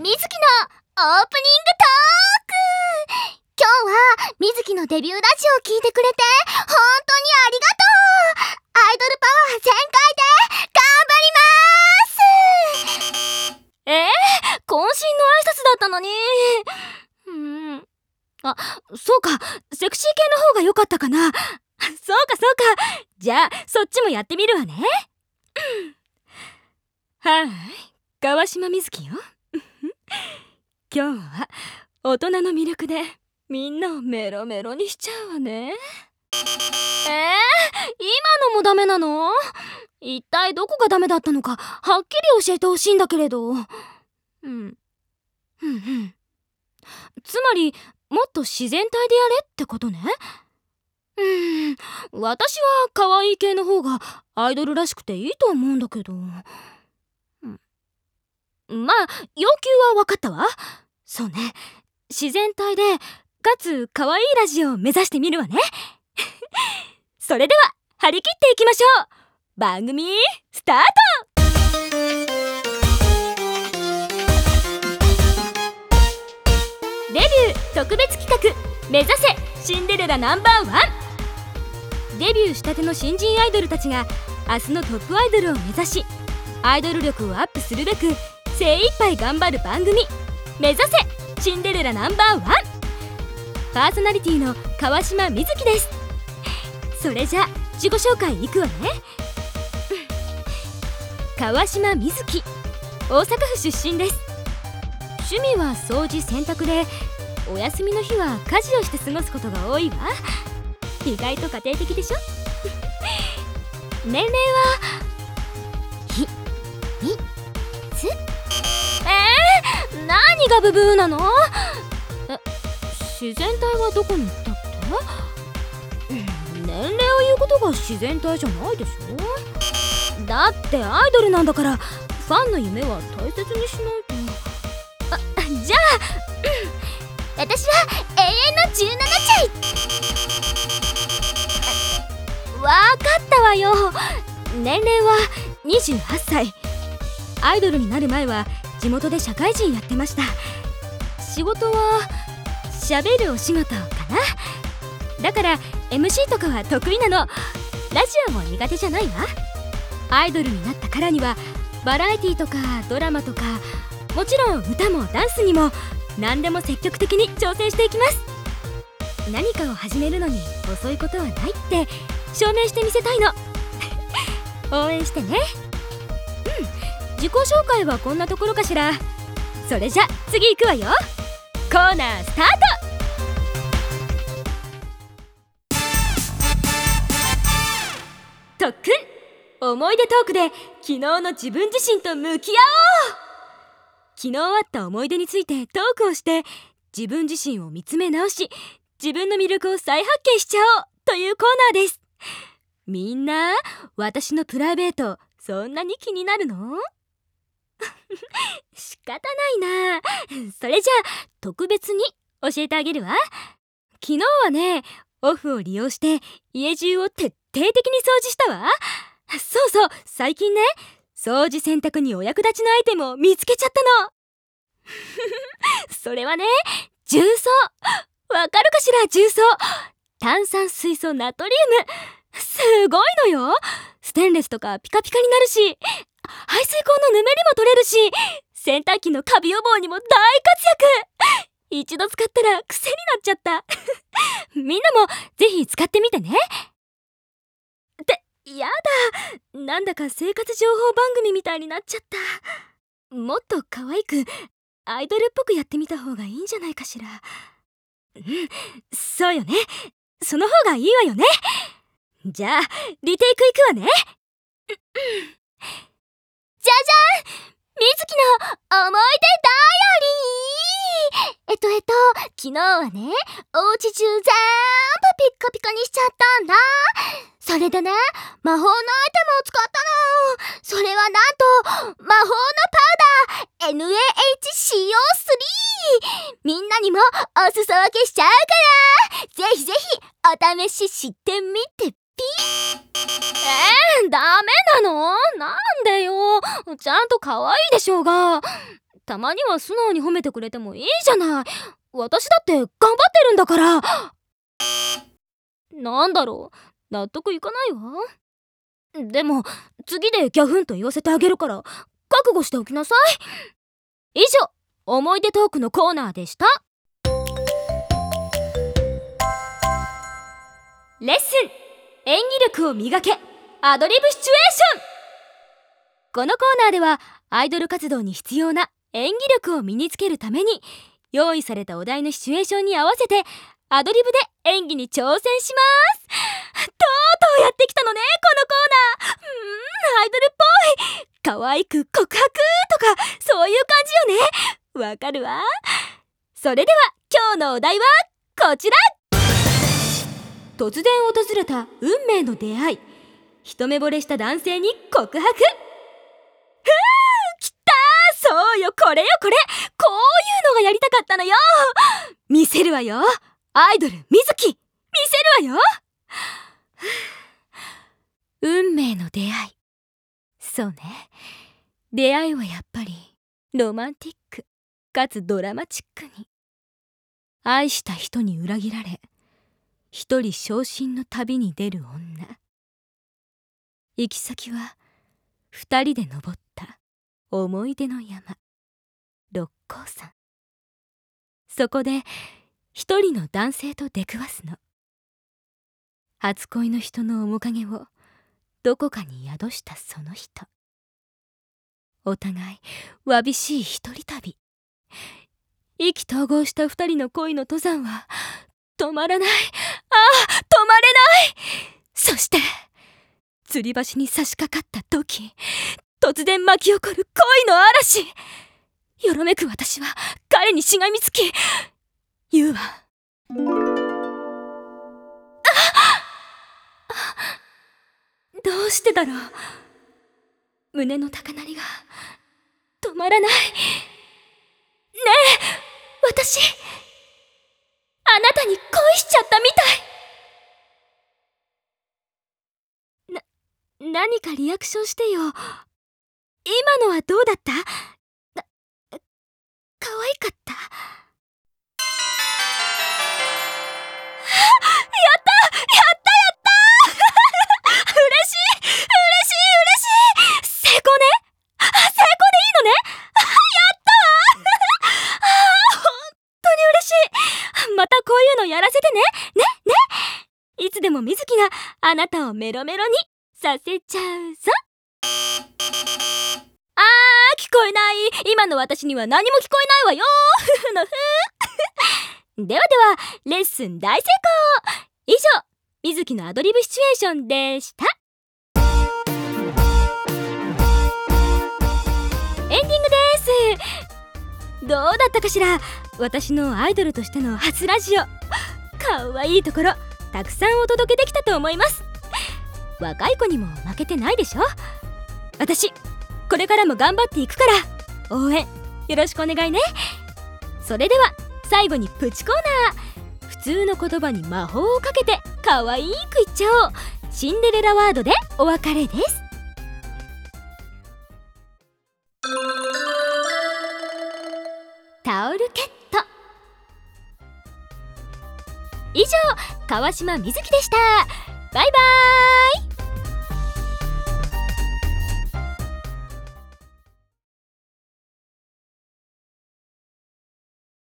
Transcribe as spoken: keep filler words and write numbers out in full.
みずきのオープニングトーク。今日はみずきのデビューラジオを聞いてくれて本当にありがとう。アイドルパワー全開で頑張ります。えー、渾身の挨拶だったのに。うん。あ、そうか、セクシー系の方が良かったかな。そうかそうか、じゃあそっちもやってみるわね。はい、川島みずきよ。今日は大人の魅力でみんなをメロメロにしちゃうわね。えー、今のもダメなの？一体どこがダメだったのかはっきり教えてほしいんだけれど。うんうんうん。つまりもっと自然体でやれってことね。うーん、私は可愛い系の方がアイドルらしくていいと思うんだけど。まあ要求は分かったわ。そうね、自然体でかつ可愛いラジオを目指してみるわね。それでは張り切っていきましょう。番組スタート。デビュー特別企画、目指せシンデレラナンバーワン。デビューしたての新人アイドルたちが明日のトップアイドルを目指し、アイドル力をアップするべく精一杯頑張る番組、目指せシンデレラナンバーワン。パーソナリティの川島みずきです。それじゃ自己紹介いくわね。川島みずき、大阪府出身です。趣味は掃除洗濯で、お休みの日は家事をして過ごすことが多いわ。意外と家庭的でしょ。年齢はひみつ。えー、何がブブーなの？え、自然体はどこに行ったって？年齢を言うことが自然体じゃないでしょ。だってアイドルなんだからファンの夢は大切にしないと。あ、じゃあ、うん、私は永遠のじゅうななちゃい。わかったわよ。年齢はにじゅうはっさい。アイドルになる前は地元で社会人やってました。仕事は喋るお仕事かな。だから エムシー とかは得意なの。ラジオも苦手じゃないわ。アイドルになったからにはバラエティとかドラマとか、もちろん歌もダンスにも何でも積極的に挑戦していきます。何かを始めるのに遅いことはないって証明してみせたいの。応援してね。うん、自己紹介はこんなところかしら。それじゃ次行くわよ。コーナースタート。特訓、思い出トークで昨日の自分自身と向き合おう。昨日あった思い出についてトークをして自分自身を見つめ直し、自分の魅力を再発見しちゃおうというコーナーです。みんな、私のプライベートそんなに気になるの？仕方ないな。それじゃあ特別に教えてあげるわ。昨日はね、オフを利用して家中を徹底的に掃除したわ。そうそう、最近ね、掃除洗濯にお役立ちのアイテムを見つけちゃったの。それはね、重曹。わかるかしら？重曹、炭酸水素ナトリウム。すごいのよ。ステンレスとかピカピカになるし、排水口のぬめりも取れるし、洗濯機のカビ予防にも大活躍。一度使ったら癖になっちゃった。みんなもぜひ使ってみてね。ってやだ、なんだか生活情報番組みたいになっちゃった。もっと可愛くアイドルっぽくやってみた方がいいんじゃないかしら。うん、そうよね、その方がいいわよね。じゃあリテイクいくわね。じゃじゃん、みずきの思い出ダイアリー。えっとえっと昨日はね、おうち中全部ピッカピカにしちゃったんだ。それでね、魔法のアイテムを使ったの。それはなんと魔法のパウダー エヌエーエイチシーオースリー。みんなにもお裾分けしちゃうから、ぜひぜひお試ししてみてピー。えー、ダメなの？なんでよ。ちゃんと可愛いでしょうが。 たまには素直に褒めてくれてもいいじゃない。私だって頑張ってるんだから。なんだろう、納得いかないわ。でも次でギャフンと言わせてあげるから覚悟しておきなさい。以上、思い出トークのコーナーでした。レッスン、演技力を磨け、アドリブシチュエーション。このコーナーではアイドル活動に必要な演技力を身につけるために、用意されたお題のシチュエーションに合わせてアドリブで演技に挑戦します。とうとうやってきたのね、このコーナー。うーん、アイドルっぽい、可愛く告白とかそういう感じよね。わかるわ。それでは今日のお題はこちら。突然訪れた運命の出会い、一目惚れした男性に告白。ふう、きたー。そうよ、これよこれ、こういうのがやりたかったのよ。見せるわよ、アイドルみずき、見せるわよ。運命の出会い、そうね、出会いはやっぱりロマンティックかつドラマチックに。愛した人に裏切られ、一人昇進の旅に出る女。行き先は二人で登った思い出の山、六甲山。そこで一人の男性と出くわすの。初恋の人の面影をどこかに宿したその人。お互いわびしい一人旅。意気投合した二人の恋の登山は止まらない。ああ、止まれない。そして吊り橋に差し掛かった時、突然巻き起こる恋の嵐。よろめく私は彼にしがみつき言うわ。どうしてだろう。胸の高鳴りが止まらない。ねえ、私あなたに恋しちゃったみたい。な、何かリアクションしてよ。今のはどうだった？か、可愛かった？やったやったやった嬉しい嬉しい嬉しい。成功ね。あ、成功でいいのね。あ、やったわあ、本当に嬉しい。またこういうのやらせてね。ねね。いつでもみずきがあなたをメロメロにさせちゃうぞ。あー、聞こえない。今の私には何も聞こえないわよ。ふふのふではでは、レッスン大成功。以上、みずきのアドリブシチュエーションでした。エンディングです。どうだったかしら。私のアイドルとしての初ラジオ、かわいいところたくさんお届けできたと思います。若い子にも負けてないでしょ。私これからも頑張っていくから応援よろしくお願いね。それでは最後にプチコーナー。普通の言葉に魔法をかけてかわいく言っちゃおう。シンデレラワードでお別れです。タオルケット。以上、川島みずきでした。バイバーイ。